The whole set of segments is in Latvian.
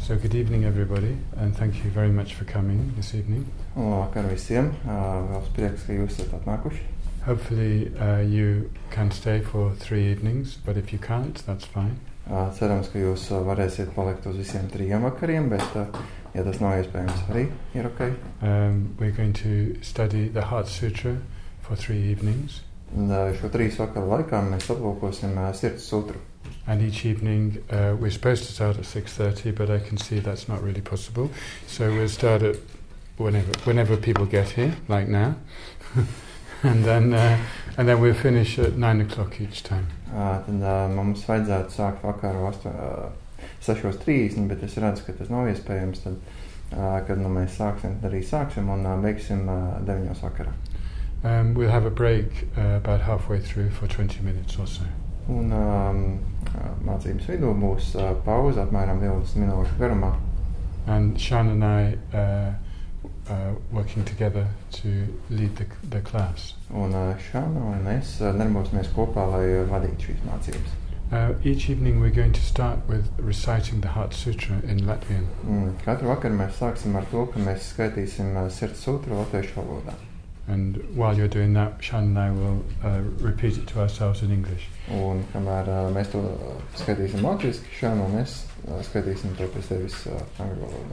So good evening everybody, and thank you very much for coming this evening. Labvakar visiem, vēlas prieks, ka jūs esat atnākuši. Hopefully you can stay for 3 evenings, but if you can't, that's fine. Cerams, ka jūs varēsiet palikt uz visiem 3 vakariem, bet ja tas nav iespējams, arī ir ok. We're going to study the Heart Sutra for 3 evenings. Un šo 3 vakaru laikā mēs aplūkosim Sirds sutru. And each evening we're supposed to start at 6:30, but I can see that's not really possible. So we'll start at whenever people get here, like now, and then we'll finish at 9 o'clock each time. Tad mums vajadzētu sākt vakaru 6:30, bet es redzu, ka tas nav iespējams. Tad, kad mēs sāksim un beigsim 9 vakarā. We'll have a break about halfway through for 20 minutes or so. Un mācības vidū būs pauze apmēram 20 minūšu garumā. And Sean and I working together to lead the class. Un Šāna un es darbosimies kopā, lai vadītu šīs mācības. Each evening we're going to start with reciting the Heart Sutra in Latvian. Katru vakaru mēs sāksim ar to, ka mēs skaitīsim Sirds sutru latviešu valodā. And while you're doing that, Sean and I will repeat it to ourselves in English. Un kamēr mēs to skaitīsim latviski, Šāna un es skaitīsim to pie sevis angļu valodā.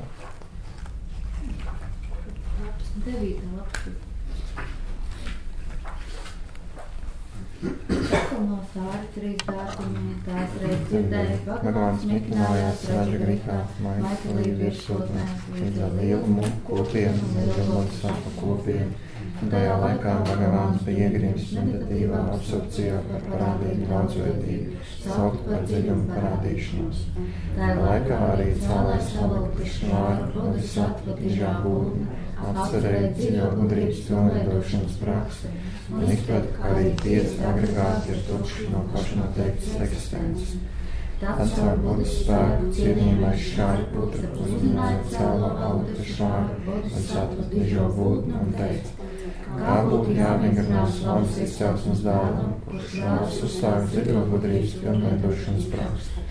No sāri 3 dārtumiem, tās reiz dzirdēja, Bhagavāns mitinājās raža grihā, maitalī virsotnēs, līdz ar lielumu, kopienu, lielbodsāpa kopienu. Tajā laikā Bhagavāns bija iegrims meditatīvā absorpcijā par parādību daudzveidību, saukt par dziļumu parādīšanos. Tajā laikā arī cēlēs Avalokiteshvāra, bodhisattva dižā būtne, apcerēja dziļo gudrības pilnveidošanas praksi un izprata, ka arī 5 agregāti ir tukši no pašnoteiktas eksistences. Tad caur Buddhas spēku cienījamais Šāriputra uzrunāja cēlo Avalokiteshvāru, bodhisattva dižo būtni un teica, kā būtu jāvingrinās valdes izcelsmes dēlam, kurš vēlas uzsākt dziļo gudrības pilnveidošanas praksi.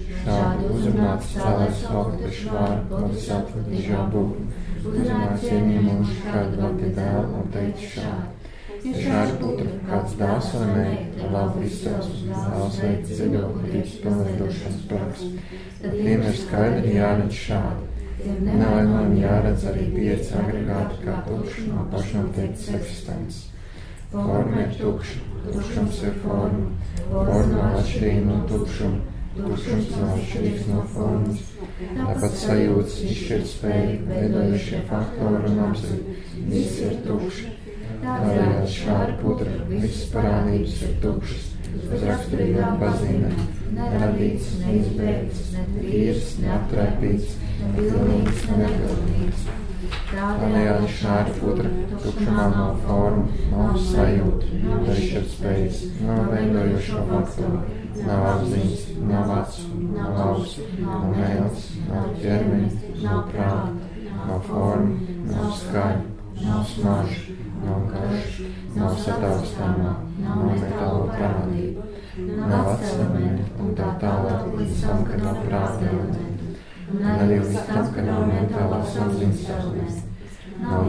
Šādi uzrunāts cēlēs Avalokiteshvāra, bodhisattva dižo būtni, uzrunāja cienījumu Šādvati dēlu un teica šādi. Šāriputra, kāds dēls vai meita ar labu izcelsmi vēlas veikt dziļo gudrības pilnveidošanas praksi, tad tiem ir skaidri jāredz šādi. Nevainojami jāredz arī 5 agregāti kā tukši no pašnoteiktas eksistences. Forma ir tukša, tukšums ir forma, forma atšķirīga no tukšuma, tukšums nav atšķirīgs no formas. Tāpat sajūtas, izšķirtspēja, veidojušie faktori un apziņa, visi ir tukši. Tādējādi Šāriputra visas parādības ir tukšas, bez raksturīgām pazīmēm, neradīts, neizbēgts, ne tīrs, neaptraipīts, ne pilnīgs, ne nepilnīgs. Tādējādi Šāriputra tukšumā nav forma, nav sajūta, nav izšķirtspējas, nav veidojošo faktoru, nav apziņas, nav acu, nav ausu, nav mēles, nav ķermeņa, nav prāta, nav forma, nav skaņa, nav smarža, nav garša, nav sataustāmā, nav metāla parādība, nav atselementi un tā tālāk līdz tam, ka nav prāta elementi, un arī līdz tam, ka nav mentālās apziņas elementi, nav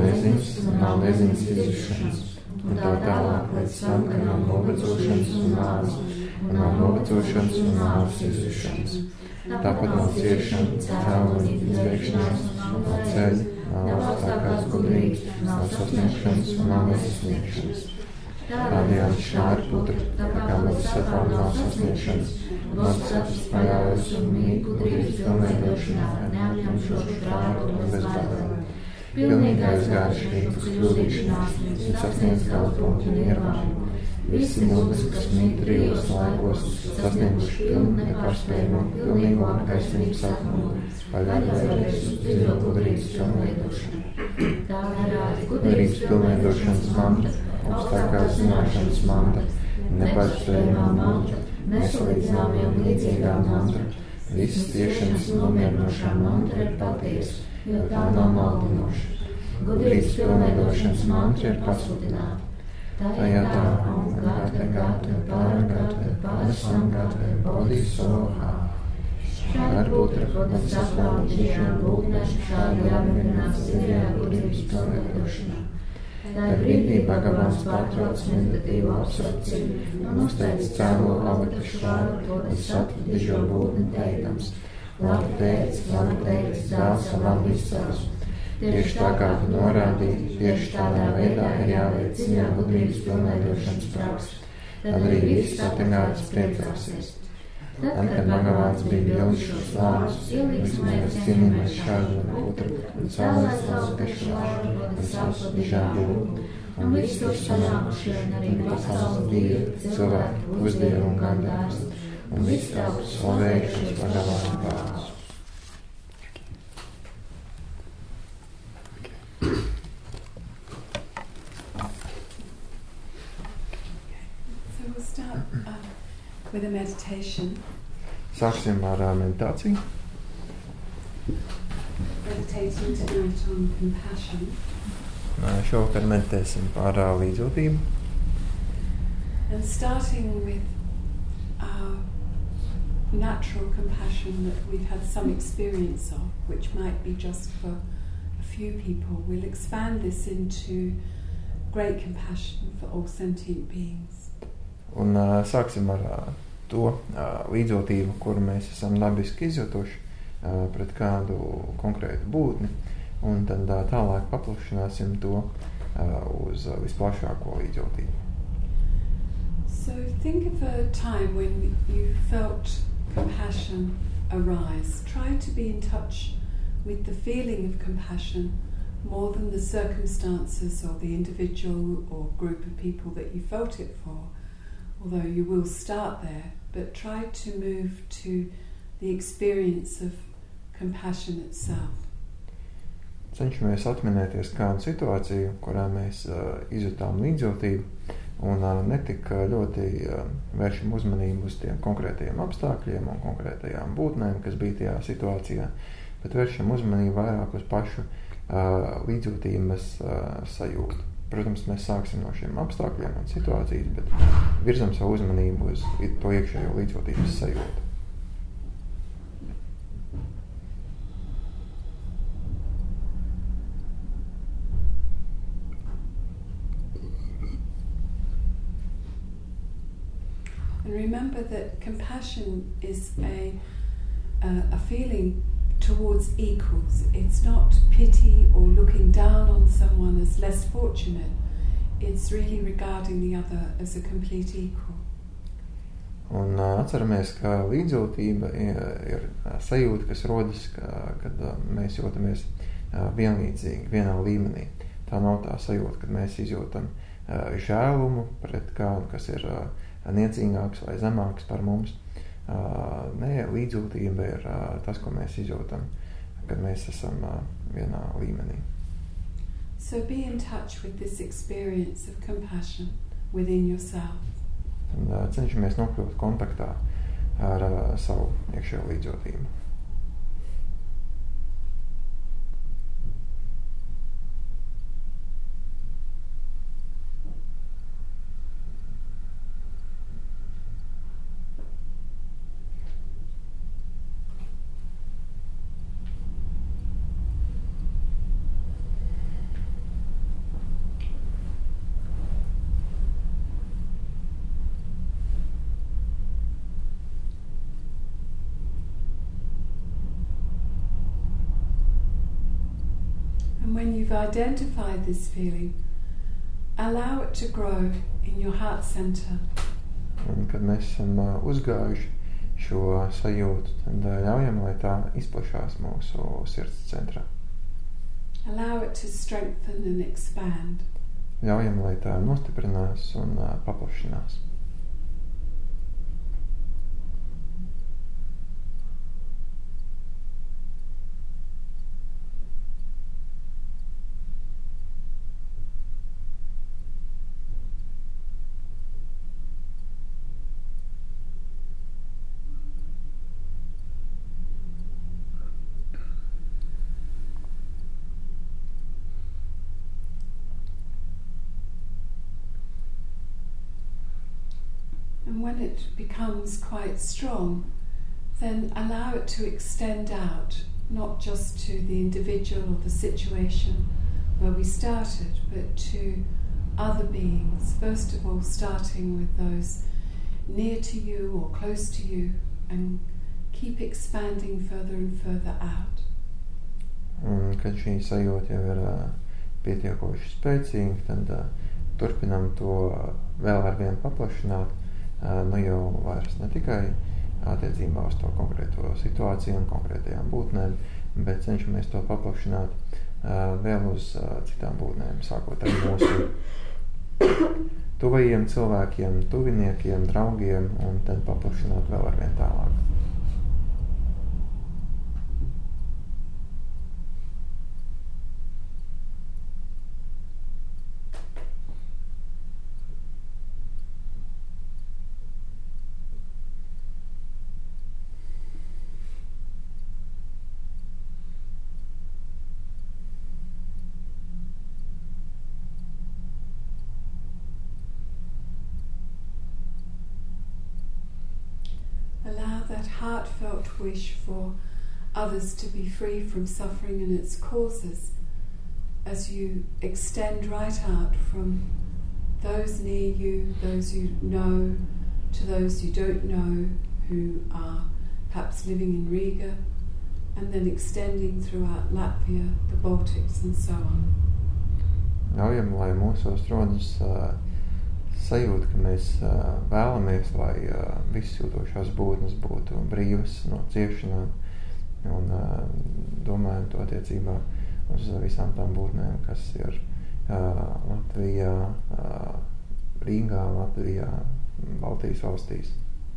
neziņas izušanas, un tā tālāk līdz tam, ka nav novecošanas un nāves, un nav novecošanas un nāves izušanas. Tāpat nav ciešana, cēloņa, izbeigšanās, nav ceļa, nav augstākās gudrības, nav sasniegšanas un nav nesasniegšanas. Tādējādi Šāriputra, tā kā bodhisattva nav sasniegšanas, bodhisattvs paļaujas un mīt gudrības pilnveidošanā ar neapņemšošu prātu un bezbādēm. Pilnīgi aizgājuši rīpus kļūdīšanās, un sasniedz galpunktu nirvānu. Visi mūdzi, kas mīt 3 laikos, sasnieguši pilnu nepārspējamo, pilnīgo un gaismības atmodu, paļaujoties uz dziļo gudrības pilnveidošanu. Gudrības pilnveidošanas mantra, augstākās zināšanas mantra, nepārspējamā mantra, nesalīdzināmie un līdzīgā mantra. Visas tiešanas nomierinošā mantra ir patiesa, jo tā nav maldinoša. Gudrības pilnveidošanas mantra ir pasludināta. Tajā tā un gāte, pārgāte, pārsamgāte, bodhisohā. Šāda putra, ko tas saplāva tiešām būtnēm, šādi jāmerinās dziļajā gudrības pilnveidošanā. Tā brīdī Bhagavāns pārtrauc meditatīvo apsarcību un uzteic cēlo avatas šāru, to tas atdižo būtni teikams. Labi teikts, dēls labi izcels. Tieši tā kā tu norādīji, tieši tādā veidā ir jāveic dziļā gudrības pilnveidošanas praksa. Tad arī viss satingāts priecāsies. Tad, kad Bhagavāns bija bildis šos vārdus, ielīgsmējas cienījumais šādu un otru, un cēlēs savus piešķirāšu, un savus dižā būtni, un viss tur sanākušie, un arī pasaules dievi, cilvēki, pusdievi un gandārs, un viss tautas slavējušos Bhagavāna vārdus. With a meditation. Sāksim ar meditāciju. Meditating tonight on compassion. Šovakar meditēsim par līdzjūtību. And starting with our natural compassion that we've had some experience of, which might be just for a few people, we'll expand this into great compassion for all sentient beings. Un sāksim ar to līdzjūtību, kuru mēs esam dabiski izjutuši pret kādu konkrētu būtni, un tad tālāk paplašināsim to uz visplašāko līdzjūtību. So think of a time when you felt compassion arise. Try to be in touch with the feeling of compassion more than the circumstances or the individual or group of people that you felt it for. Although you will start there, but try to move to the experience of compassion itself. Cenšamies atminēties kādu situāciju, kurā mēs izjutām līdzjūtību, un netik ļoti vēršam uzmanību uz tiem konkrētajiem apstākļiem un konkrētajām būtnēm, kas bija tajā situācijā, bet vēršam uzmanību vairāk uz pašu līdzjūtības sajūtu. Protams, mēs sāksim no šiem apstākļiem un situācijas, bet virzam savu uzmanību uz to iekšējo līdzjūtības sajūtu. And remember that compassion is a feeling towards equals. It's not pity or looking down on someone as less fortunate. It's really regarding the other as a complete equal. Un atceramies, ka līdzjūtība ir sajūta, kas rodas, kad mēs jūtamies vienlīdzīgi, vienā līmenī. Tā nav tā sajūta, kad mēs izjūtam žēlumu pret kādu, kas ir niecīgāks vai zemāks par mums. Nē, līdzjūtība ir tas, ko mēs izjūtam, kad mēs esam vienā līmenī. So be in touch with this experience of compassion within yourself. Un cenšamies nokļūt kontaktā ar savu iekšējo līdzjūtību. When you've identified this feeling, allow it to grow in your heart center. Un, kad mēs esam uzgājuši šo sajūtu, tad ļaujam, lai tā izplašās mūsu sirds centrā. Allow it to strengthen and expand. Ļaujam, lai tā nostiprinās un paplašinās. And when it becomes quite strong, then allow it to extend out, not just to the individual or the situation where we started, but to other beings. First of all, starting with those near to you or close to you, and keep expanding further and further out. Un, kad šī sajūta jau ir pietiekoši spēcīga, tad turpinam to vēl ar vienu paplašināt, nu jau vairs ne tikai attiecībā uz to konkrēto situāciju un konkrētajām būtnēm, bet cenšamies to paplašināt vēl uz citām būtnēm, sākot ar mūsu tuvajiem cilvēkiem, tuviniekiem, draugiem, un tad paplašināt vēl ar vien tālāk. That heartfelt wish for others to be free from suffering and its causes as you extend right out from those near you, those you know, to those you don't know who are perhaps living in Riga, and then extending throughout Latvia, the Baltics and so on. Ļaujam, lai mūsos rodas sajūta, ka mēs vēlamies, lai visas jūtošās būtnes būtu brīvas no ciešanām, un domājam to attiecībā uz visām tām būtnēm, kas ir Latvijā, Rīgā, Latvijā, Baltijas valstīs.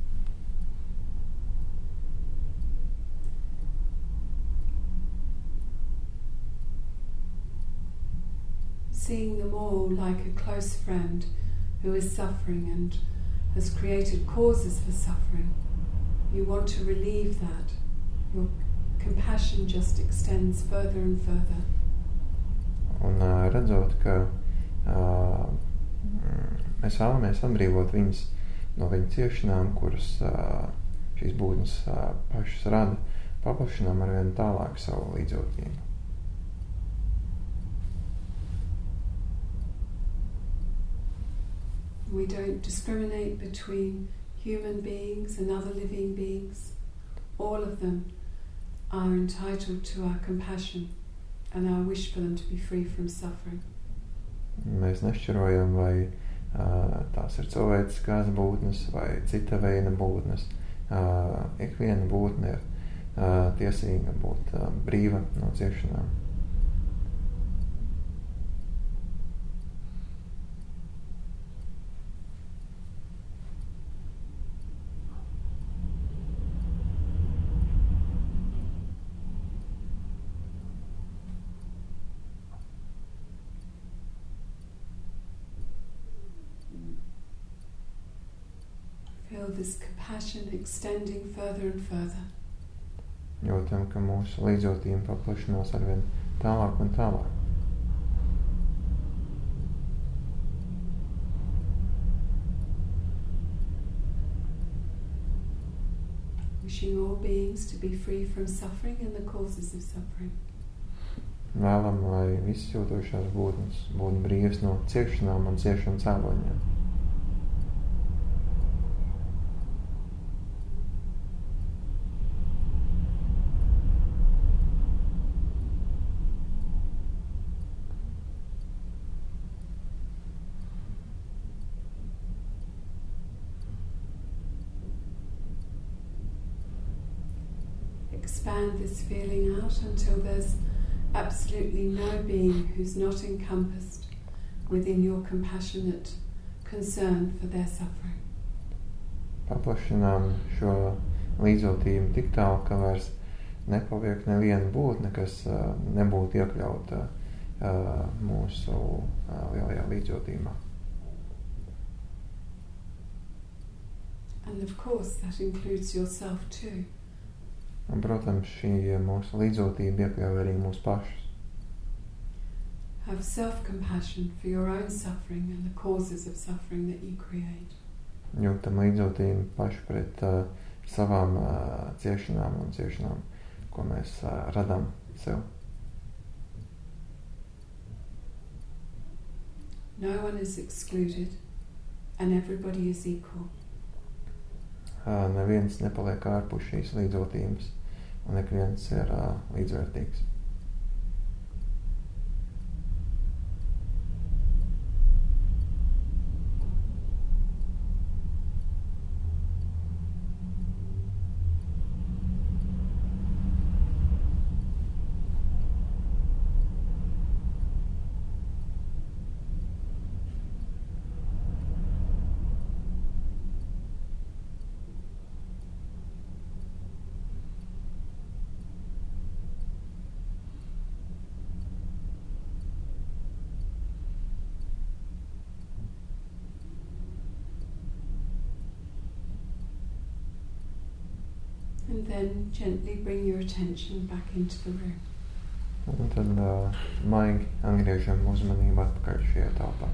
Seeing them all like a close friend who is suffering and has created causes for suffering. You want to relieve that. Your compassion just extends further and further. Un redzot, ka mēs vēlamies atbrīvot viņus no viņu ciešanām, kuras šīs būtnes pašas rada, paplašinām ar vien tālāk savu līdzjūtību. We don't discriminate between human beings and other living beings. All of them are entitled to our compassion and our wish for them to be free from suffering. Mēs nešķirojam, vai tās ir cilvēciskās būtnes vai cita veida būtnes. Ikviena būtne ir tiesīga būt brīva no ciešanām. Feel this compassion extending further and further. Jūtam, ka mūsu līdzjūtība paplašinās arvien tālāk un tālāk. Wishing all beings to be free from suffering and the causes of suffering. Vēlam, lai visas jūtošās būtnes būtu brīvas no ciešanām un ciešanu cēloņiem. Expand this feeling out until there's absolutely no being who's not encompassed within your compassionate concern for their suffering. Paplašinām šo līdzjūtību tik tālu, ka vairs nepaliek neviena būtne, kas nebūtu iekļauta mūsu lielajā līdzjūtībā. And of course that includes yourself too. Un, protams, šī mūsu līdzjūtība iekļauj arī mūsu pašus. Have self-compassion for your own suffering and the causes of suffering that you create. Jūtam līdzjūtību paši pret savām ciešanām un ciešanām, ko mēs radām sev. No one is excluded and everybody is equal. Neviens nepaliek ārpus šīs līdzjūtības un ik viens ir līdzvērtīgs. And then gently bring your attention back into the room. Un tad maigi atgriežam uzmanību atpakaļ šajā telpā.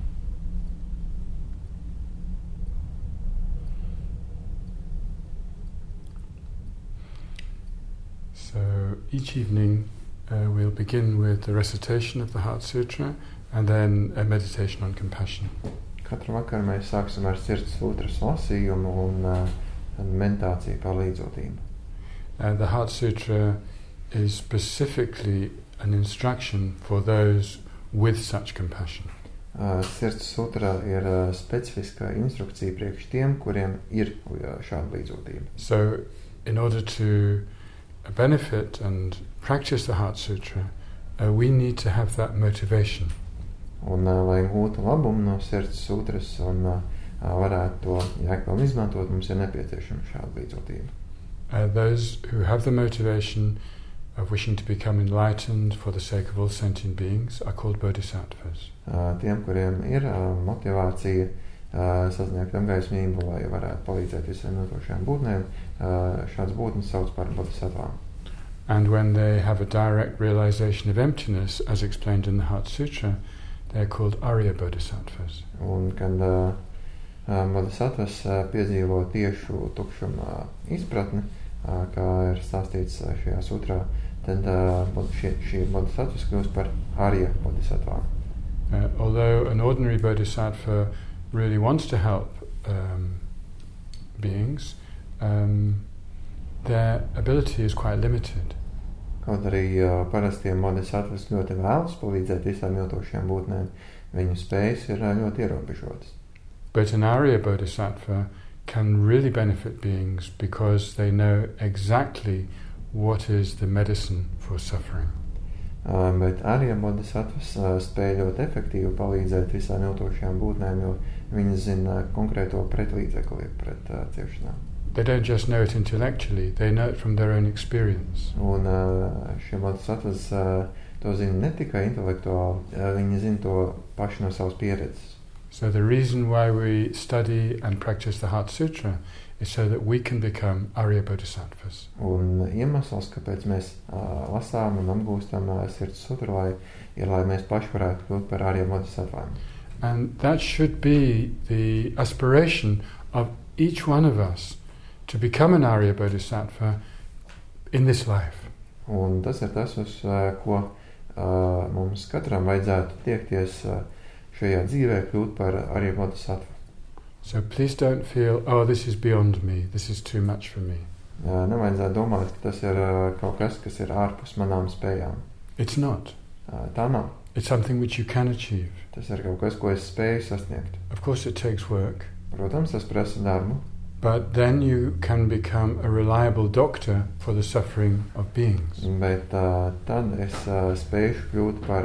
So each evening we'll begin with the recitation of the Heart Sutra and then a meditation on compassion. Katru vakaru mēs sāksim ar Sirds sutras lasījumu un meditāciju par līdzjūtību. The Heart Sutra is specifically an instruction for those with such compassion. Sirds sutra ir specifiska instrukcija priekš tiem, kuriem ir šāda līdzjūtība. So, in order to benefit and practice the Heart Sutra, we need to have that motivation. Un, lai gūtu labumu no Sirds sutras un varētu to jēgpilni izmantot, mums ir nepieciešama šāda līdzjūtība. Those who have the motivation of wishing to become enlightened for the sake of all sentient beings are called bodhisattvas. Tiem, kuriem ir motivācija sasniegt apgaismību, lai varētu palīdzēt visiem notošajām būtnēm, šāds būtnes sauc par bodhisattvām. And when they have a direct realization of emptiness, as explained in the Heart Sutra, they are called Arya Bodhisattvas. Un kad bodhisattvas piedzīvo tiešu tukšuma izpratni, kā ir stāstīts šajā sutrā, tad šī bodhisattvas kļūst par Arya bodhisattvām. Although an ordinary bodhisattva really wants to help beings, their ability is quite limited. Kaut arī parastiem bodhisattvas ļoti vēlas palīdzēt visām miltošajām būtnēm, viņu spējas ir ļoti ierobežotas. But an Arya bodhisattva can really benefit beings because they know exactly what is the medicine for suffering. Bet Arya bodhisattvas spēj ļoti efektīvi palīdzēt visām miltošajām būtnēm, jo viņi zina konkrēto pretlīdzekli pret ciešanām. They don't just know it intellectually, they know it from their own experience. Un šie bodhisattvas to zina ne tikai intelektuāli, viņi zina to paši no savas pieredzes. So the reason why we study and practice the Heart Sutra is so that we can become Arya Bodhisattvas. Un iemesls, kāpēc mēs lasām un apgūstam Sirds sutru, lai mēs paši varētu kļūt par Arya Bodhisattvām. And that should be the aspiration of each one of us to become an Arya Bodhisattva in this life. Un tas ir tas, uz ko mums katram vajadzētu tiekties šajā dzīvē, kļūt par Arya Bodhisattvu. So please don't feel, oh, this is beyond me, this is too much for me. Nevajadzētu domāt, ka tas ir kaut kas ir ārpus manām spējām. It's not. Tā nav. It's something which you can achieve. Tas ir kaut kas, ko es spēju sasniegt. Of course it takes work. Protams, tas prasa darbu. But then you can become a reliable doctor for the suffering of beings. Bet tad es spēju kļūt par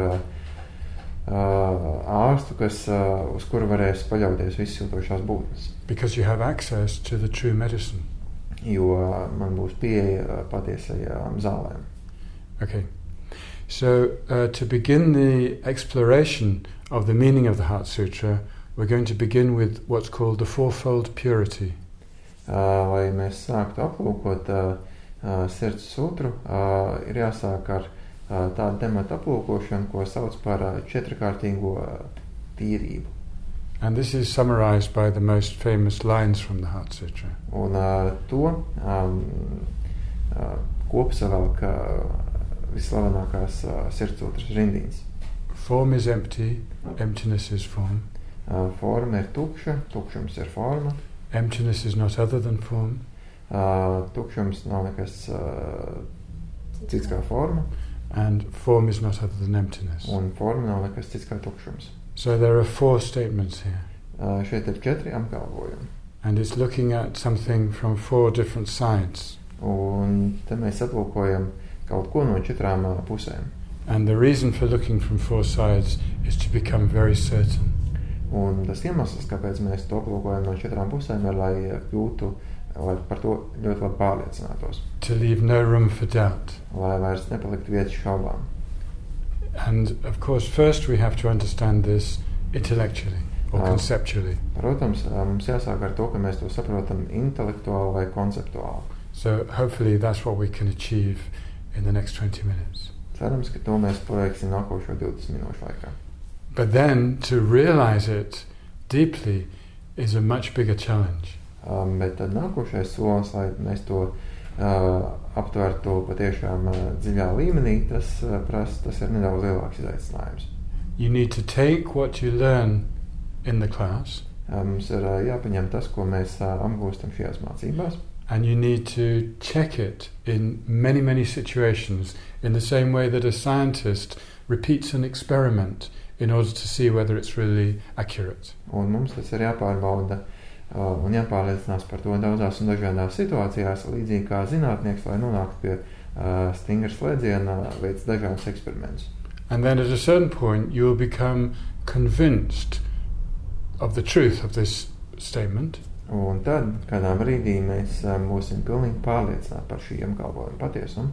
ārstu, uz kuru varēs paļauties visas jūtošās būtnes. Because you have access to the true medicine. Jo man būs pieeja patiesajām zālēm. Okay. So to begin the exploration of the meaning of the Heart Sutra, we're going to begin with what's called the fourfold purity. Lai mēs sāktu aplūkot Sirds sutru, ir jāsāk ar tādu tematu aplūkošanu, ko sauc par četrkārtīgo tīrību. And this is summarized by the most famous lines from the Heart Sutra. Un to kopsavēlk vislavenākās sirdsotras rindiņas. Form is empty, emptiness is form. Forma ir tukša, tukšums ir forma. Emptiness is not other than form. Tukšums nav nekas cits kā forma. And form is not other than emptiness. Un forma nav nekas cits kā tukšums. So there are 4 statements here. Šeit ir 4 apgalvojumi. And it's looking at something from 4 different sides. Un te mēs aplūkojam kaut ko no 4 pusēm. And the reason for looking from 4 sides is to become very certain. Un tas iemesls, kāpēc mēs to aplūkojam no 4 pusēm, ir, lai kļūtu, lai par to ļoti labi pārliecinātos. To leave no room for doubt. Lai vairs nepalikt vietas šaubām. And of course, first we have to understand this intellectually or conceptually. Protams, mums jāsāk ar to, ka mēs to saprotam intelektuāli vai konceptuāli. So hopefully that's what we can achieve in the next 20 minutes. Cerams, ka to mēs paveiksim nākošo 20 minūšu laikā. But then to realize it deeply is a much bigger challenge. Bet tad nākošais solis, lai mēs to aptvertu patiešām dziļā līmenī, tas ir nedaudz lielāks izaicinājums. You need to take what you learn in the class. Mums ir jāpaņem tas, ko mēs apgūstam šajās mācībās. And you need to check it in many, many situations in the same way that a scientist repeats an experiment in order to see whether it's really accurate. Un mums tas ir jāpārbauda un jāpārliecinās par to daudzās un dažādās situācijās, līdzīgi kā zinātnieks, lai nonāktu pie stingra slēdziena, veic dažādas eksperimentus. And then at a certain point you will become convinced of the truth of this statement. Un tad, kādā brīdī mēs būsim pilnīgi pārliecināti par šī apgalvojuma patiesumu.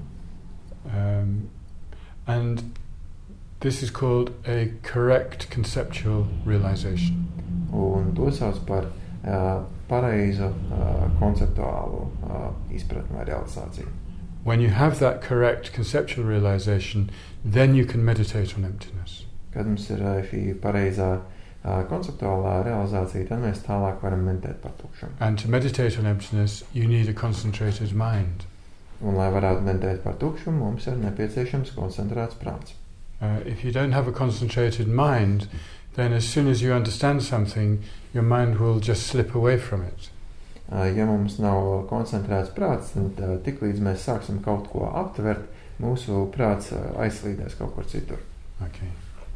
And this is called a correct conceptual realization. Un to sauc par pareizu konceptuālu izpratni vai realizāciju. When you have that correct conceptual realization, then you can meditate on emptiness. Kad mums ir šī pareizā konceptuālā realizācija, tad mēs tālāk varam meditēt par tukšumu. And to meditate on emptiness, you need a concentrated mind. Un, lai varētu meditēt par tukšumu, mums ir nepieciešams koncentrēts prāts. If you don't have a concentrated mind, then as soon as you understand something, your mind will just slip away from it. Ja mums nav koncentrēts prāts, tad tiklīdz mēs sāksim kaut ko aptvert, mūsu prāts aizslīdēs kaut kur citur. Okay.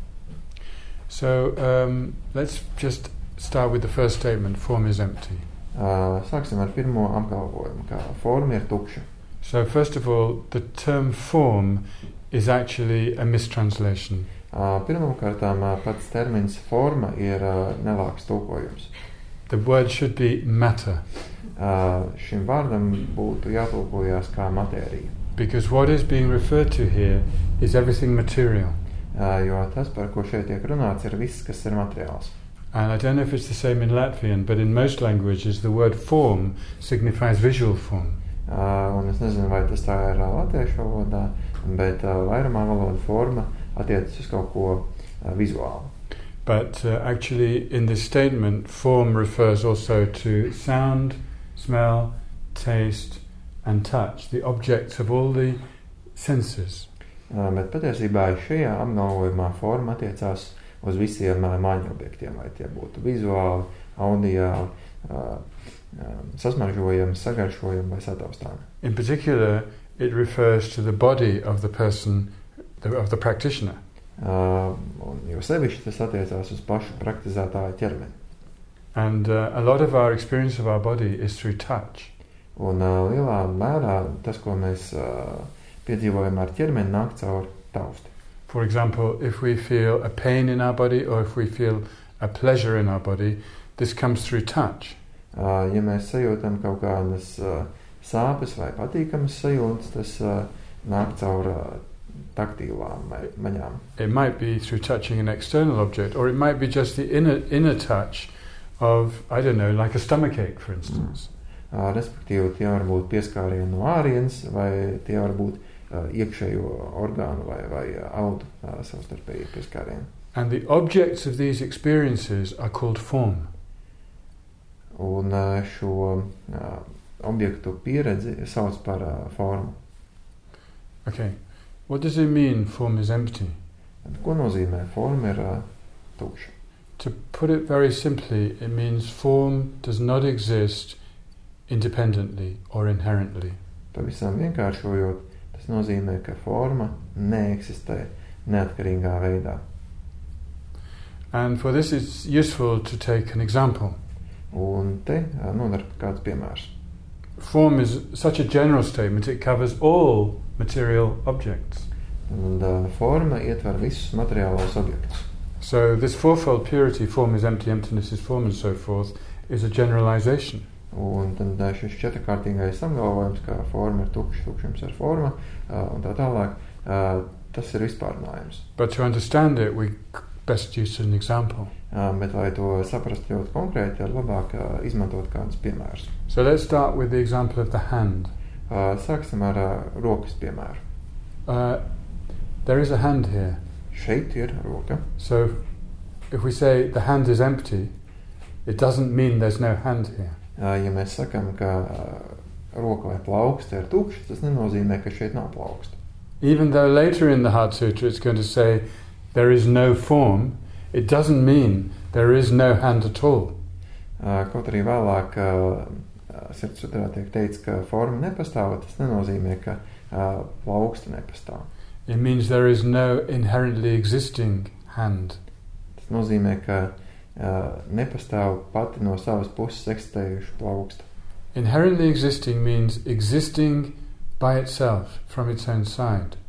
So let's just start with the first statement, form is empty. Sāksim ar pirmo apgalvojumu, ka forma ir tukša. So first of all, the term form is actually a mistranslation. Pirmkārtām pats termins forma ir nelāks tulkojums. The word should be matter. Šim vārdam būtu jātulkojas kā matērija. Because what is being referred to here is everything material. Jo tas, par ko šeit tiek runāts, ir viss, kas ir materiāls. And I don't know if it's the same in Latvian, but in most languages the word form signifies visual form. Un es nezinu, vai tas tā ir latviešu valodā, bet vairumā valoda forma attiecas uz kaut ko vizuālu. But actually in this statement, form refers also to sound, smell, taste and touch, the objects of all the senses. Bet patiesībā šajā apgalvojumā forma attiecās uz visiem māju objektiem, vai tie būtu vizuāli, audiāli, sasmaržojami, sagaršojami vai sataustāmi. In particular, it refers to the body of the person, of the practitioner. Jo sevišķi tas attiecās uz pašu praktizētāju ķermeni. And a lot of our experience of our body is through touch. Un lielā mērā tas, ko mēs piedzīvojam ar ķermeni, nāk caur tausti. For example, if we feel a pain in our body or if we feel a pleasure in our body, this comes through touch. Ja mēs sajūtam kaut kādas sāpes vai patīkamas sajūtas, tas nāk caur taktīlām maņām. It might be through touching an external object, or it might be just the inner touch of, I don't know, like a stomachache, for instance. Respektīvi, tie var būt pieskārieni no ārienes, vai tie var būt iekšējo orgānu vai audu savstarpēji pieskārienu. And the objects of these experiences are called form. Un šo objektu pieredzi sauc par formu. Okay, what does it mean form is empty? Ko nozīmē forma ir tukša? To put it very simply, it means form does not exist independently or inherently. Pavisam vienkāršojot, tas nozīmē, ka forma neeksistē neatkarīgā veidā. And for this it's useful to take an example. Un te nodar kāds piemērs. Form is such a general statement, it covers all material objects. Un forma ietver visus materiālos objektus. So this fourfold purity, form is empty, emptiness is form and so forth, is a generalization. Un tad šis četrkārtīgais apgalvojums, ka forma ir tukša, tukšums ir forma, un tā tālāk, tas ir vispārinājums. But to understand it, we best use an example. Bet, lai to saprast ļoti konkrēti, ir labāk izmantot kādus piemērus. So let's start with the example of the hand. Sāksim ar rokas piemēru. There is a hand here. Šeit ir roka. So if we say the hand is empty, it doesn't mean there's no hand here. Ja mēs sakam, ka roka vai plauksta ir tukša, tas nenozīmē, ka šeit nav plauksta. Even though later in the Heart Sutra it's going to say there is no form, it doesn't mean there is no hand at all. Kaut arī vēlāk Sirds sutrā tiek teikts, ka forma nepastāv, tas nenozīmē, ka plauksta nepastāv. It means there is no inherently existing hand. Tas nozīmē, ka nepastāv pati no savas puses eksistējuša plauksta. Inherently existing means existing by itself, from its own side.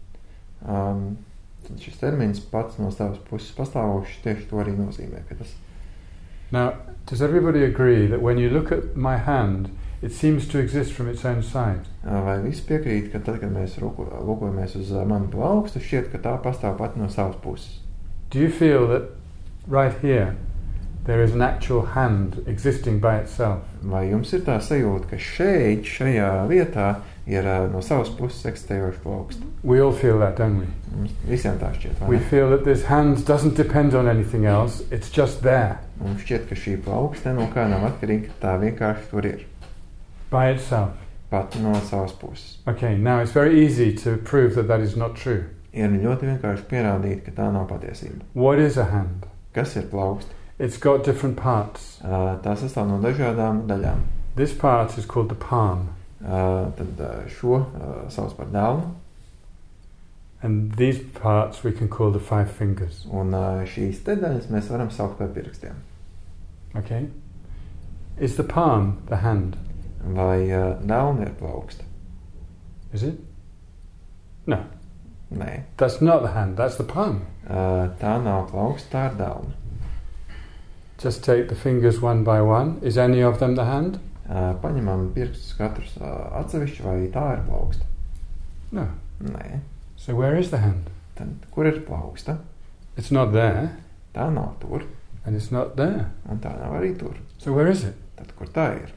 Šis termins pats no savas puses pastāvošs tieši to arī nozīmē. Ka tas... Now, does everybody agree that when you look at my hand, it seems to exist from its own side? Vai visi piekrīt, ka tad, kad mēs lūkojamies uz manu plaukstu, šķiet, ka tā pastāv pati no savas puses? Do you feel that right here there is an actual hand existing by itself? Vai jums ir tā sajūta, ka šeit, šajā vietā, ir no savas puses eksistējoša plauksta? We all feel that, don't we? Visiem tā šķiet, vai We ne? feel that this hand doesn't depend on anything else, it's just there. Mums šķiet, ka šī plauksta no kā nav atkarīga, tā vienkārši tur ir. By itself. Pati no savas puses. Okay, now it's very easy to prove that that is not true. Ir ļoti vienkārši pierādīt, ka tā nav patiesība. What is a hand? Kas ir plauksta? It's got different parts. Tā sastāv no dažādām daļām. This part is called the palm. Tad šo sauc par delnu. And these parts we can call the 5 fingers. Un šīs te daļas mēs varam saukt par pirkstiem. Okay? Is the palm the hand? Vai delna ir plauksta? Is it? No. Nē. That's not the hand, that's the palm. Tā nav plauksta, tā ir delna. Just take the fingers one by one. Is any of them the hand? Paņemam pirkstus katrus atsevišķi, vai tā ir plauksta? No. Nē. So where is the hand? Tad, kur ir plauksta? It's not there, Tā nav tur, and it's not there. un tā nav arī tur. So where is it? Tad, kur tā ir?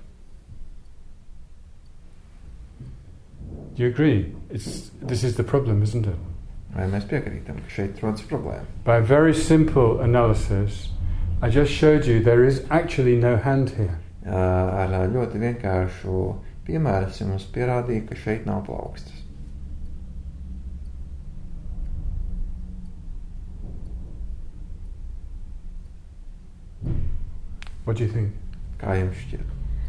Do you agree? This is the problem, isn't it? Vai mēs piekrītam, ka šeit rodas problēma? By a very simple analysis, I just showed you there is actually no hand here. Ar ļoti vienkāršu piemēru es jums pierādīju, ka šeit nav plaukstas. What do you think? Kā jums šķiet?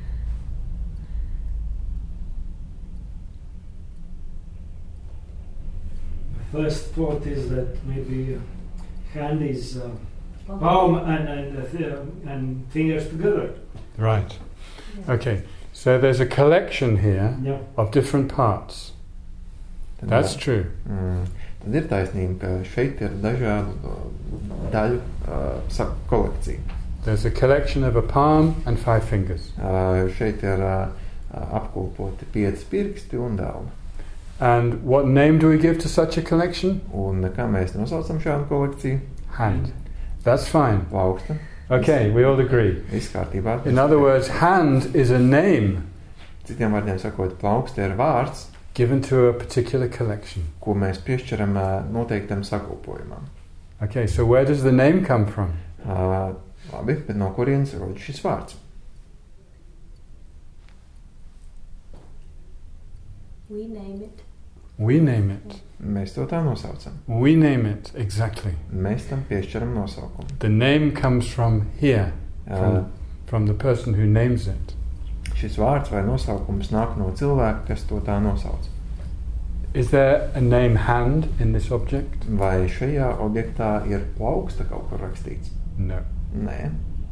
First thought is that maybe hand is palm and fingers together. Right. Okay. So there's a collection here Yeah. of different parts. Tad, That's true. Tad ir taisnība, ka šeit ir dažādu daļu kolekcija. There's a collection of a palm and 5 fingers. Šeit ir apkopoti 5 pirksti un delna. And what name do we give to such a collection? Un kā mēs nosaucam šādu kolekciju? Hand. That's fine. Plauksta. Okay, we all agree. Viss kārtībā. In other words, hand is a name. Citiem vārdiem sakot, plauksta ir vārds. given to a particular collection. Ko mēs piešķiram noteiktam sakopojumam. Okay, so where does the name come from? Labi, bet no kurienes rodas šis vārds? We name it. We name it. Mēs to tā nosaucam. We name it, exactly. Mēs tam piešķiram nosaukumu. The name comes from here, from the person who names it. Šis vārds vai nosaukums nāk no cilvēka, kas to tā nosauc. Is there a name hand in this object? Vai šajā objektā ir plauksta kaut kur rakstīts? No. Nē.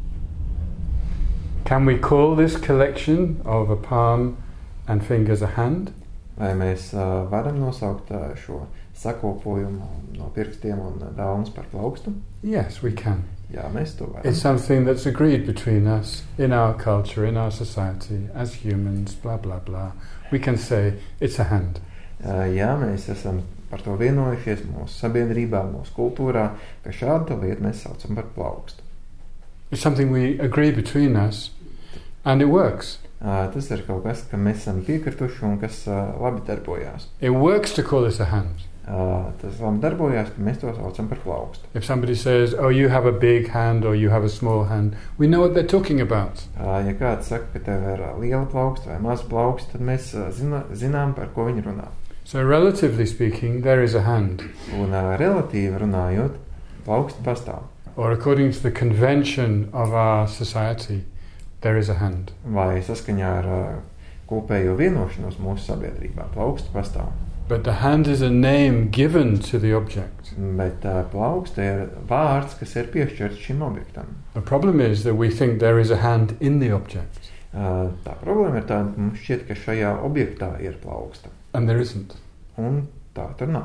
Can we call this collection of a palm and fingers a hand? Vai mēs varam nosaukt šo sakopojumu no pirkstiem un daunas par plaukstu? Yes, we can. Jā, mēs to varam. It's something that's agreed between us in our culture, in our society, as humans, blah, blah, blah. We can say it's a hand. Jā, mēs esam par to vienojušies mūsu sabiedrībā, mūsu kultūrā, ka šādu lietu mēs saucam par plaukstu. It's something we agree between us, and it works. Tas ir kaut kas, ka mēs esam piekrituši un kas labi darbojās. It works to call this a hand. Tas labi darbojās, ka mēs to saucam par plaukstu. If somebody says, oh, you have a big hand or you have a small hand, we know what they're talking about. Ja kāds saka, ka tev ir liela plauksta vai maza plauksta, tad mēs zinām, par ko viņi runā. So relatively speaking, there is a hand. Un relatīvi runājot, plauksta pastāv. Or according to the convention of our society, there is a hand. Vai saskaņā ar kopējo vienošanos mūsu sabiedrībā, plauksta pastāv. But the hand is a name given to the object. Bet plauksta ir vārds, kas ir piešķirts šim objektam. The problem is that we think there is a hand in the object. Tā problēma ir tāda, ka mums šķiet, ka šajā objektā ir plauksta. And there isn't. Un tā tur nav.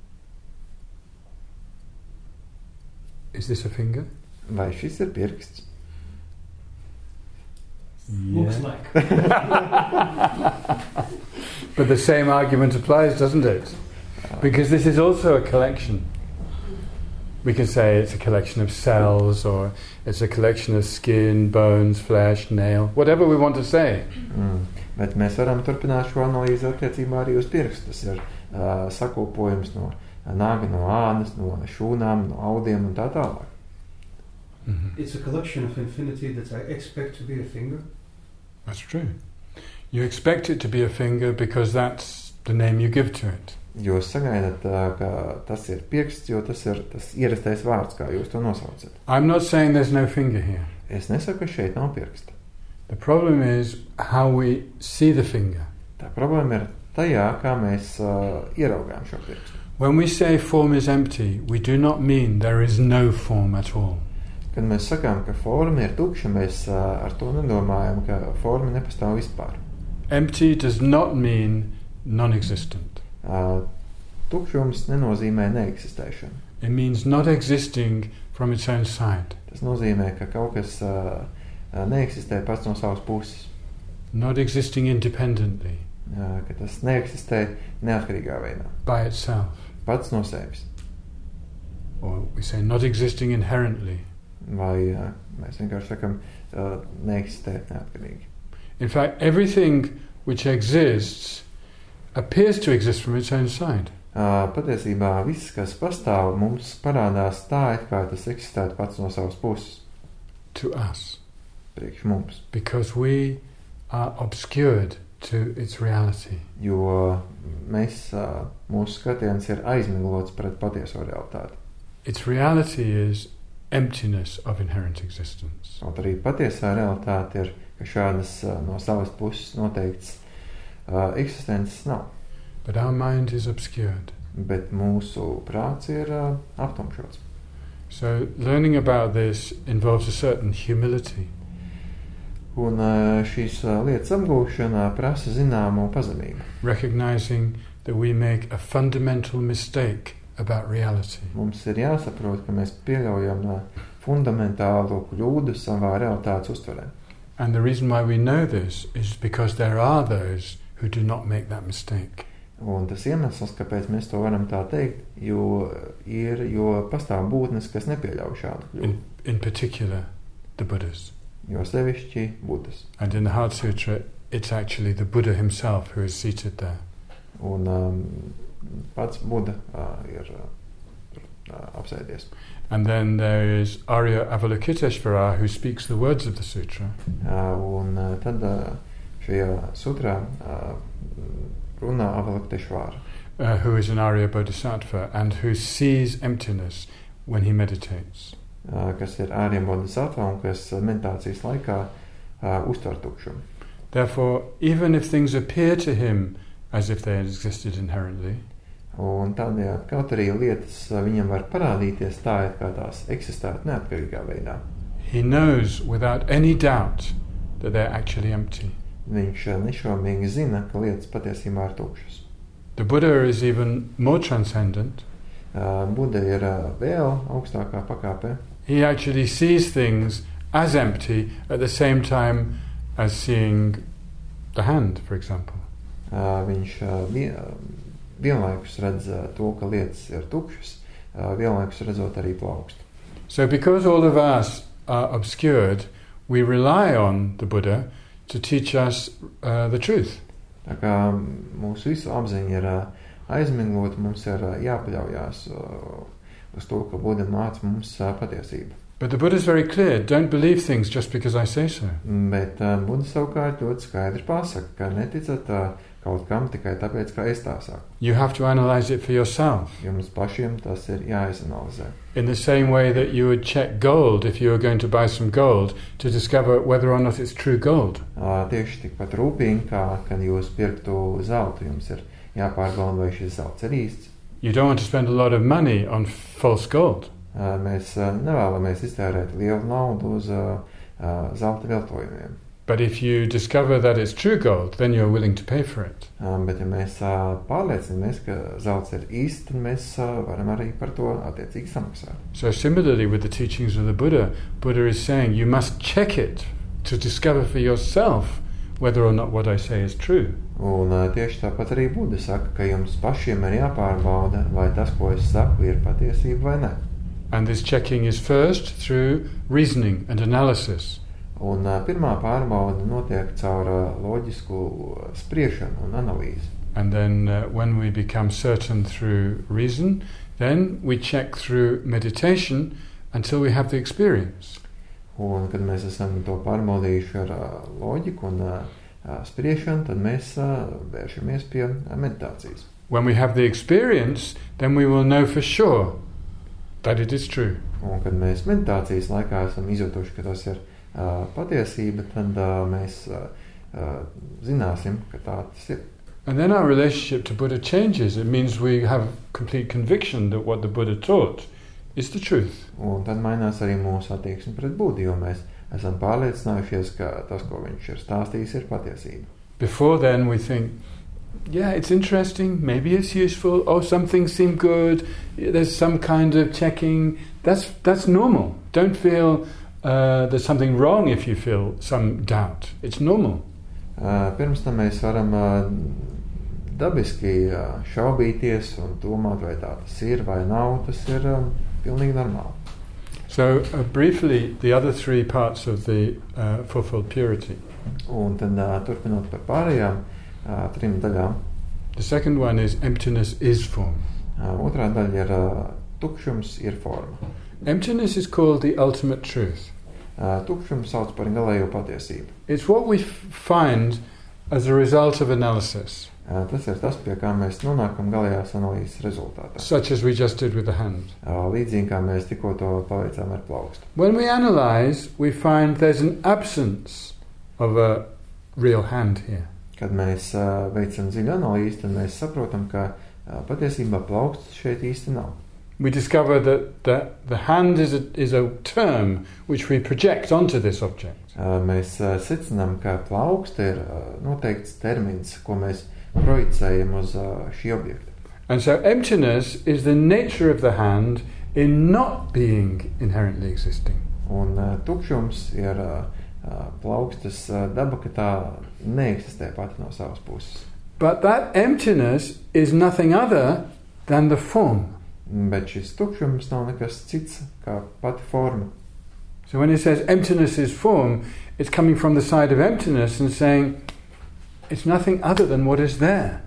Is this a finger? Vai šis ir pirksts? Looks like. But the same argument applies, doesn't it? Because this is also a collection. We can say it's a collection of cells, or it's a collection of skin, bones, flesh, nail, whatever we want to say. Bet mēs varam turpināt šo analīzi attiecībā arī uz pirkstu. Tas ir sakopojums no naga, no ādas, no šūnām, no audiem un tā tālāk. Mm-hmm. It's a collection of infinity that I expect to be a finger. That's true. You expect it to be a finger because that's the name you give to it. Jūs sagaidat, ka tas ir pirksts, jo tas ir tas ierastais vārds, kā jūs to nosaucat. I'm not saying there's no finger here. Es nesaku, ka šeit nav pirksta. The problem is how we see the finger. Tā problēma ir tajā, kā mēs ieraugām šo pirkstu. When we say form is empty, we do not mean there is no form at all. Kad mēs sakām, ka forma ir tukša, mēs ar to nedomājam, ka forma nepastāv vispār. Empty does not mean non-existent. Tukšums nenozīmē neeksistēšanu. It means not existing from its own side. Tas nozīmē, ka kaut kas neeksistē pats no savas puses. Not existing independently. Ka tas neeksistē neatkarīgā veidā. By itself. Pats no sevis. Or we say not existing inherently. Vai mēs vienkārši sakam neeksistē neatkarīgi. In fact, everything which exists appears to exist from its own side. Patiesībā viss, kas pastāv, mums parādās tā, it kā tas eksistētu pats no savas puses. To us. Priekš mums. Because we are obscured to its reality. Jo mēs, mūsu skatiens ir aizmiglots pret patieso realitāti. Its reality is emptiness of inherent existence. Kaut arī patiesā realitāte ir, ka šādas no savas puses noteikts eksistences nav. But our mind is obscured. Bet mūsu prāts ir aptumšots. So learning about this involves a certain humility. Un šīs lietas apgūšana prasa zināmu pazemību. Recognizing that we make a fundamental mistake about reality. Mums ir jāsaprot, ka mēs pieļaujam fundamentālu kļūdu savā realitātes uztverē. And the reason why we know this is because there are those who do not make that mistake. Un tas iemesls, kāpēc mēs to varam tā teikt, jo pastāv būtnes, kas nepieļauj šādu kļūdu. In particular, the Buddhas. Jo sevišķi Buddhas. And in the Heart Sutra, it's actually the Buddha himself who is seated there. Un pats Buda ir apsēdies. And then there is Arya Avalokiteshvara who speaks the words of the sutra. Un tad šajā sutrā runā Avalokiteshvara. Who is an Arya Bodhisattva and who sees emptiness when he meditates. Kas ir Arya Bodhisattva un kas meditācijas laikā uztver tukšumu. Therefore, even if things appear to him as if they existed inherently, un tādējādi, kaut arī lietas viņam var parādīties tā, it kā tās eksistētu neatkarīgā veidā. He knows without any doubt that they're actually empty. Viņš nešaubīgi zina, ka lietas patiesībā ir tukšas. The Buddha is even more transcendent. Buddha ir vēl augstākā pakāpē. He actually sees things as empty at the same time as seeing the hand, for example. Viņš vienlaikus redz to, ka lietas ir tukšas, vienlaikus redzot arī plaukstu. So because all of us are obscured, we rely on the Buddha to teach us the truth. Tā kā mūsu visu apziņa ir aizmiglota, mums ir jāpaļaujās uz to, ka Buddha māca mums patiesību. But the Buddha is very clear, don't believe things just because I say so. Bet Buddha savukārt ļoti skaidri pasaka, ka neticat kaut kam tikai tāpēc, ka es tā saku. You have to analyze it for yourself. Jums pašiem tas ir jāizanalizē. In the same way that you would check gold if you were going to buy some gold to discover whether or not it's true gold. Tieši tikpat rūpīgi, kā kad jūs pirktu zeltu, jums ir jāpārbauda, vai šis zelts ir īsts. You don't want to spend a lot of money on false gold. Mēs nevēlamies iztērēt lielu naudu uz zelta viltojumiem. But if you discover that it's true gold, then you're willing to pay for it. Bet ja mēs pārliecinamies, ka zelts ir īsts, tad mēs varam arī par to attiecīgi samaksāt. So similarly with the teachings of the Buddha, Buddha is saying you must check it to discover for yourself whether or not what I say is true. Un tieši tāpat arī Buddha saka, ka jums pašiem ir jāpārbauda, vai tas, ko es saku, ir patiesība vai ne. And this checking is first through reasoning and analysis. Un pirmā pārbauda notiek caur loģisku spriešanu un analīzi. And then when we become certain through reason, then we check through meditation until we have the experience. Un kad mēs esam to pārbaudījuši ar loģiku un spriešanu, tad mēs vēršamies pie meditācijas. When we have the experience, then we will know for sure that it is true. Un kad mēs meditācijas laikā esam izjutuši, ka tas ir patiesība, tad mēs zināsim, ka tā tas ir. And then our relationship to Buddha changes. It means we have complete conviction that what the Buddha taught is the truth. Un tad mainās arī mūsu attieksme pret Budu, jo mēs esam pārliecinājušies, ka tas, ko viņš ir stāstījis, ir patiesība. Before then we think, yeah, it's interesting, maybe it's useful, oh, some things seem good, there's some kind of checking. That's normal. Don't feel there's something wrong if you feel some doubt. It's normal. Pirms tam mēs varam dabiski šaubīties un domāt, vai tā tas ir vai nav, tas ir pilnīgi normāli. So briefly, the other three parts of the fulfilled purity. Un tad turpinot par pārējām trim daļām. The second one is emptiness is form. Otrā daļa ir tukšums ir forma. Emptiness is called the ultimate truth. Tukšums sauc par galējo patiesību. It's what we find as a result of analysis. Tas ir tas, pie kā mēs nonākam galējās analīzes rezultātā. Such as we just did with the hand. Līdzīgi kā mēs tikko to paveicām ar plaukstu. When we analyze, we find there's an absence of a real hand here. Kad mēs veicam dziļu analīzi, tad mēs saprotam, ka patiesībā plauksts šeit īsti nav. We discover that the hand is a term which we project onto this object. Mēs secinām, ka plauksta ir noteikts termins, ko mēs projicējam uz šī objekta. And so emptiness is the nature of the hand in not being inherently existing. Un tukšums ir plaukstas daba, ka tā neeksistē pati no savas puses. But that emptiness is nothing other than the form. Bet šis tukšums nav nekas cits kā pati forma. So when it says emptiness is form, it's coming from the side of emptiness and saying it's nothing other than what is there.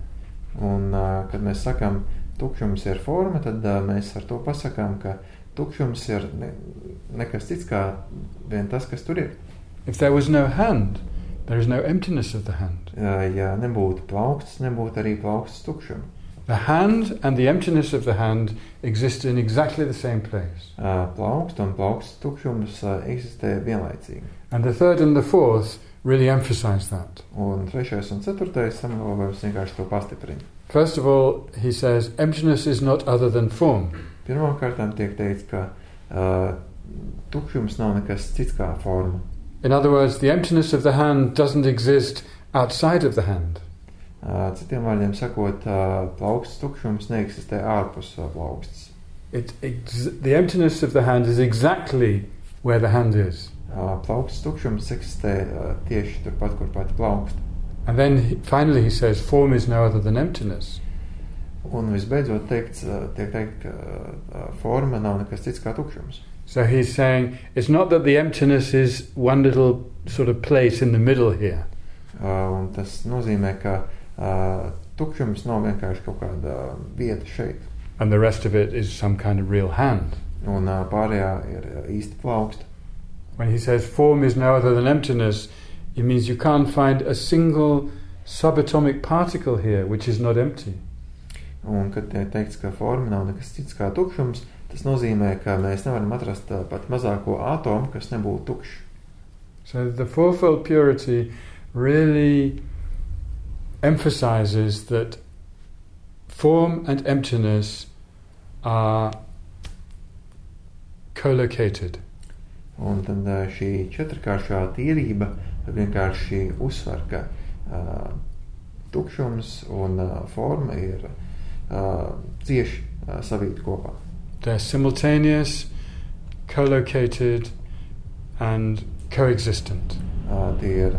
Un, kad mēs sakām, tukšums ir forma, tad mēs ar to pasakām, ka tukšums ir nekas cits kā vien tas, kas tur ir. If there was no hand, there is no emptiness of the hand. Ja nebūtu plauksts, nebūtu arī plauksts tukšuma. The hand and the emptiness of the hand exist in exactly the same place. Plaukst un plauksts tukšums eksistē vienlaicīgi. And the third and the fourth really emphasize that. Un 3. un 4. samalojums vienkārši to pastiprina. First of all, he says, emptiness is not other than form. Pirmkārtām tiek teikts, ka tukšums nav nekas cits kā forma. In other words, the emptiness of the hand doesn't exist outside of the hand. Citiem vārdiem sakot, plauksts tukšums neeksistē ārpus plauksts. The emptiness of the hand is exactly where the hand is. Plauksts tukšums eksistē tieši turpat, kur pati plaukst. And then finally he says, form is no other than emptiness. Un visbeidzot tiek teikt, ka forma nav nekas cits kā tukšums. So he's saying, it's not that the emptiness is one little sort of place in the middle here. Un tas nozīmē, ka tukšums nav vienkārši kaut kāda vieta šeit. And the rest of it is some kind of real hand. Un pārējā ir īsti plauksta. When he says form is no other than emptiness, it means you can't find a single subatomic particle here which is not empty. Un kad tiek teikts, ka forma nav nekas cits kā tukšums, tas nozīmē, ka mēs nevaram atrast pat mazāko atomu, kas nebūtu tukšs. So the fourfold purity really emphasizes that form and emptiness are co-located. Un tad šī četrkāršā tīrība vienkārši uzsver, ka tukšums un forma ir cieši savīti kopā. They're simultaneous, co-located and coexistent. Tie ir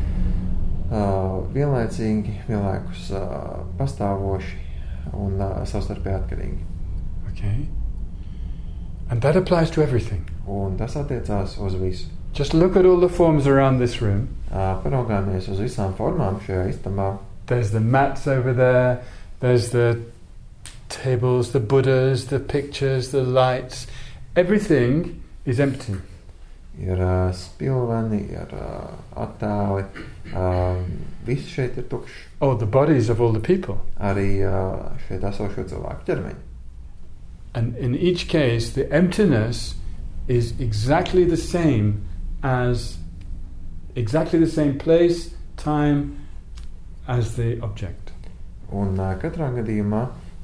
vienlaicīgi, vienlaikus pastāvoši un savstarpēji atkarīgi. Okay. And that applies to everything. Un tas attiecās uz visu. Just look at all the forms around this room. Paraugāmies uz visām formām šajā istabā. There's the mats over there, there's the tables, the Buddhas, the pictures, the lights. Everything is empty. Ir spilveni, ir attēli, viss šeit ir tukšs. Oh, the bodies of all the people. Arī šeit esošo cilvēku ķermeņi. And in each case, the emptiness is exactly the same as exactly the same place, time as the object. Un katrā gadījumā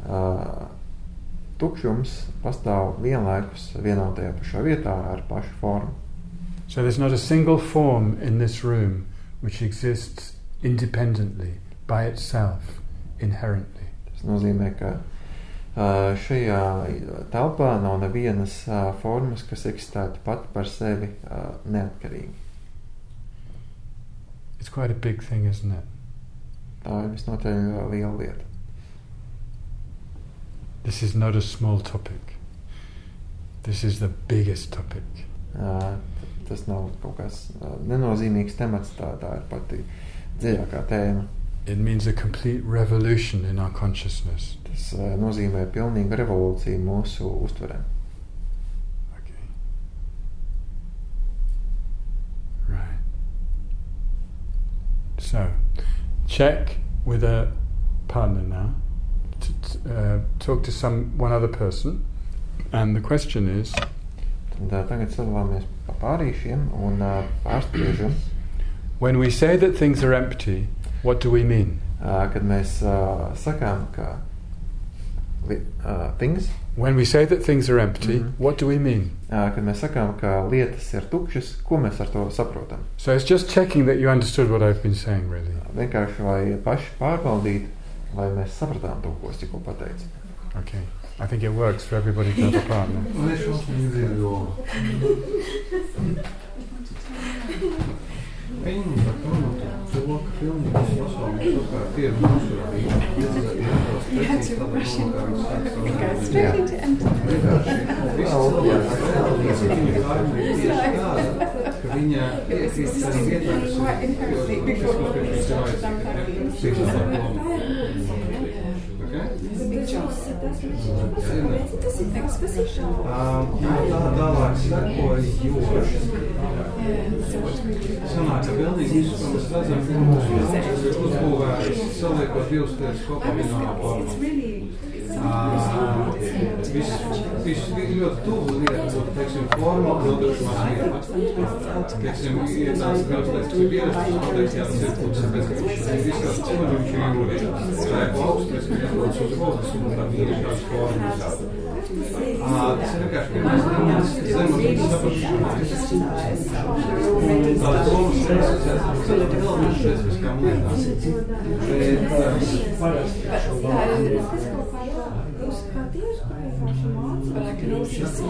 tukšums pastāv vienlaikus vienā un tajā pašā vietā ar pašu formu. So there's not a single form in this room which exists independently, by itself, inherently. Tas nozīmē, ka šajā telpā nav nevienas formas, kas eksistētu pati par sevi neatkarīgi. It's quite a big thing, isn't it? Tā ir visnotaļ liela lieta. This is not a small topic. This is the biggest topic. Tas nav kaut kāds nenozīmīgs temats, tā ir pati dziļākā tēma. It means a complete revolution in our consciousness. Tas nozīmē pilnīgu revolūciju mūsu uztverē. Okay. Right. So, check with a partner now. Talk to one other person, and the question is. Tagad sadalāmies pa pārīšiem un pārspriežam. When we say that things are empty, what do we mean? Kad mēs sakām, ka things. When we say that things are empty, what do we mean? Kad mēs sakām, ka lietas ir tukšas, ko mēs ar to saprotam? So it's just checking that you understood what I've been saying, really. Vienkārši vai paši pārbaudīt, vai mēs sapratām to, ko es tikko pateicu. Okay. I think it works for everybody to have a partner. You had to rush in and go straight into empty. It was quite inherently before you started unpacking. Tālāk sekoja joši. Sanāk, ka pilnīgi visu, ko mēs redzam, ir uzbūvējis, saliekot divas lietas kopā vienā formā. Viss ļoti tuvu lieta būtu, teiksim, forma nodrošinās vietu. Teiksim, ir tās daudz lietas, kas ir ierastas, pateikt, jā, tas ir puts, bet viss kāds cilvēks, viņš ir jūrieši. Tā ir plaukstries, ka jābūt uz rodas un tā ir kāds formas. Tas ir vienkārši pirmais līmenis, zemapziņas saprašanās. Tāda domas realizētas specifiskām lietām. But I can also see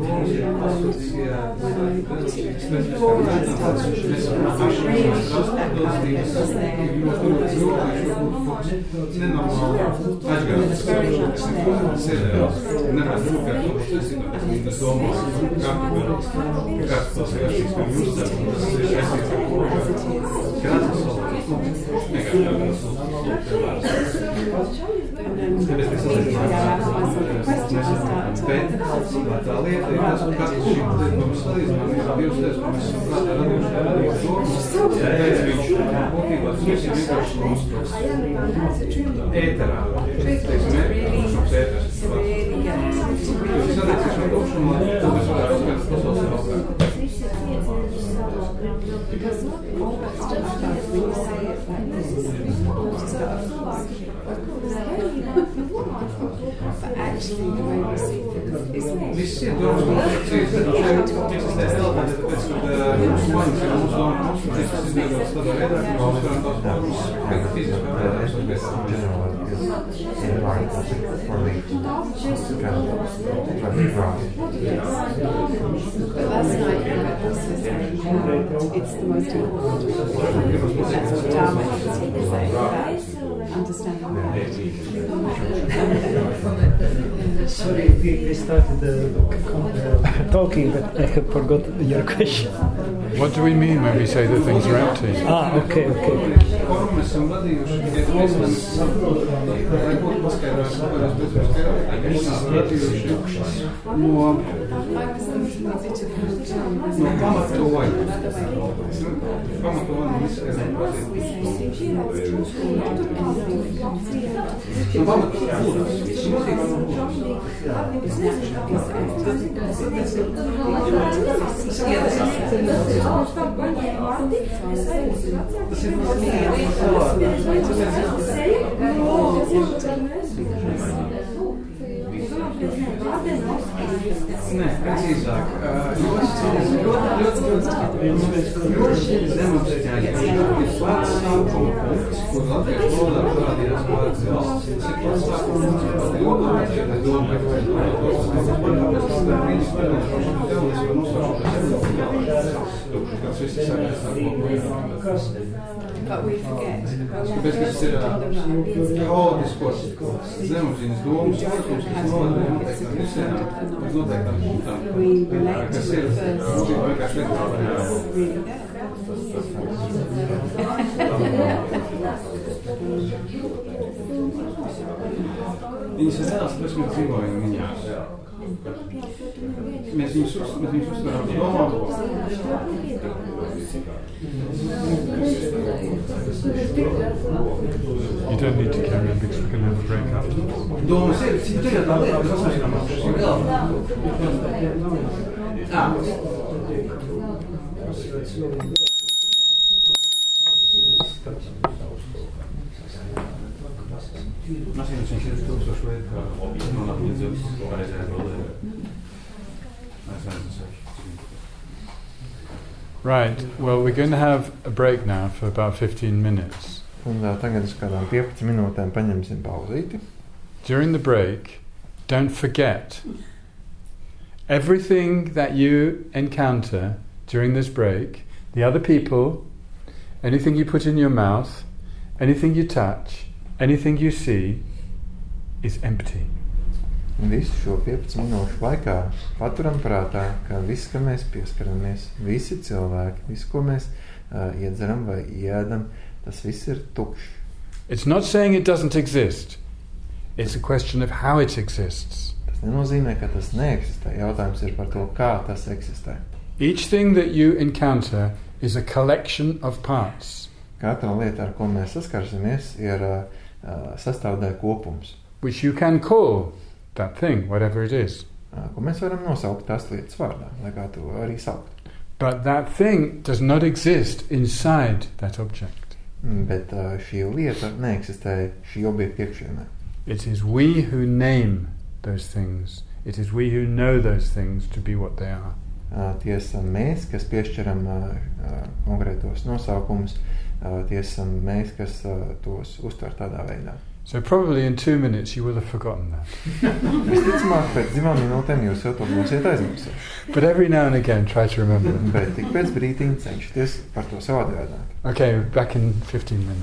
Bet tā lieta ir tas, ka katrs šī mums salīdzinām ir divas lietas, ko mēs esam prātā radījuši domas. Tāpēc viņš būtībā tas ir vienkārši mums ēterā. Teiksim, ēteršums ēters. Jūs attiecīšu no tukšumu, to mēs varētu uzskatīt pasaules augstāk. Because all that stuff when you say it like this is stuff. But actually the way we see things is Viss ir domas konstrukcijas, šeit eksistē elementi, tāpēc, ka mūsu maņas ir mūsu doma konstrukcijas, kas izveidotas tādā veidā, ka mēs uzvaram tās formas, kā fiziskā veidā. But last night you were also saying how it's the most important. That's what Dharma is saying about understanding Sorry, we started talking, but I have forgotten your question. What do we mean when we say that things are empty? Okay. Formu mēs esam radījuši, ja mēs būtu paskaidrojis, kāpēc mēs esam radījuši no pamatoja. Pamatoja un izskaidrojam no pamatoja būdas. Tas ir Nē, precīzāk. Ļoti zemapziņā ir pats sākuma punkts, kur latviešu valodā parādījās vārds valsts. Tas ir pats sākuma punkts, ļoti domāju, But we forget. Tāpēc, ka tas ir haotiskos zemapziņas domas, protams, kas novada noteiktām visiem, uz noteiktām punktām, kas ir vienkārši Viņas ir tās, tāpēc mēs dzīvojam viņās. Mēs viņus uztveram domām. You don't need to carry on because we're going to have a break after. Domas ir, cik tu jau tā lieta, kas mēs Right, well, we're going to have a break now for about 15 minutes. Un tagad uz kādām 15 minūtēm paņemsim pauzīti. During the break, don't forget everything that you encounter during this break, the other people, anything you put in your mouth, anything you touch, anything you see, is empty. Visu šo 15 minūšu laikā paturam prātā, ka viss, ka mēs pieskaramies, visi cilvēki, visu, ko mēs iedzeram vai ēdam, tas viss ir tukšs. It's not saying it doesn't exist. It's a question of how it exists. Tas nenozīmē, ka tas neeksistē. Jautājums ir par to, kā tas eksistē. Each thing that you encounter is a collection of parts, Katra lieta, ar ko mēs saskarsimies, ir sastāvdaļu kopums, which you can call that thing, whatever it is. Ko mēs varam nosaukt tās lietas vārdā, lai kā to arī saukt. But that thing does not exist inside that object. Bet šī lieta neeksistē šī objekta iekšienē. It is we who name those things. It is we who know those things to be what they are. Tie esam mēs, kas piešķiram konkrētos nosaukumus, tie esam mēs, kas tos uztver tādā veidā. So probably in 2 minutes you will have forgotten that. Visticamāk, pēc 2 minūtēm jūs jau to būsiet aizmirsuši. But every now and again try to remember it. Bet tik pēc brītiņa cenšaties par to sev atgādāt. Okay, back in 15 minutes.